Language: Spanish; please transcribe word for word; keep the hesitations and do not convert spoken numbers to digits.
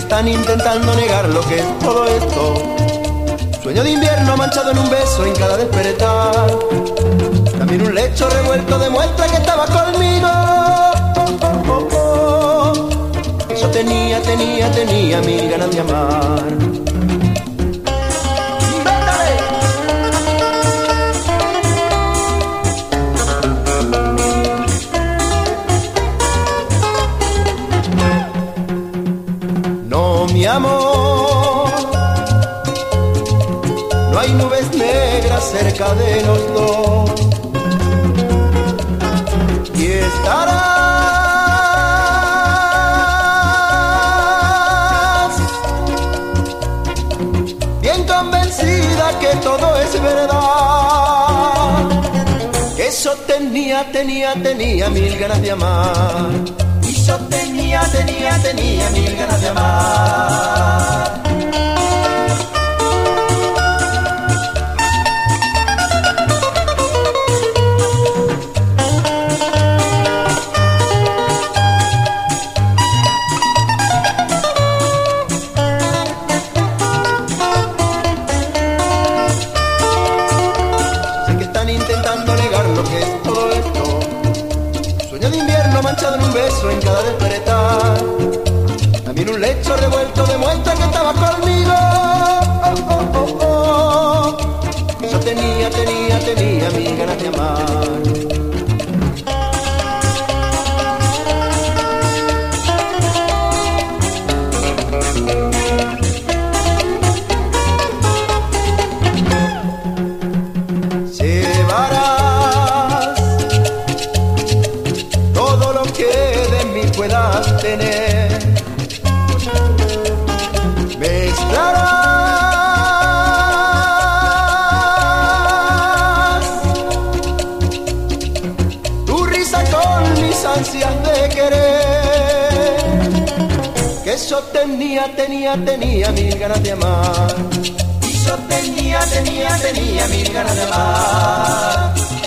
están intentando negar lo que es todo esto. Sueño de invierno manchado en un beso en cada despertar. También un lecho revuelto demuestra que estabas conmigo. Oh, oh, oh. Yo tenía, tenía, tenía mil ganas de amar. No, mi amor, no hay nubes negras cerca de los dos. Y estarás bien convencida que todo es verdad. Que yo tenía, tenía, tenía mil ganas de amar. Y yo tenía, tenía, tenía mil ganas de amar. Intentando negar lo que es todo esto. Sueño de invierno manchado en un beso en cada despertar. También un lecho revuelto demuestra que estabas conmigo. Oh, oh, oh, oh. Yo tenía, tenía, tenía mil ganas de amar. Puedas tener, mezclarás tu risa con mis ansias de querer. Que yo tenía, tenía, tenía mil ganas de amar. Y yo tenía, tenía, tenía mil ganas de amar.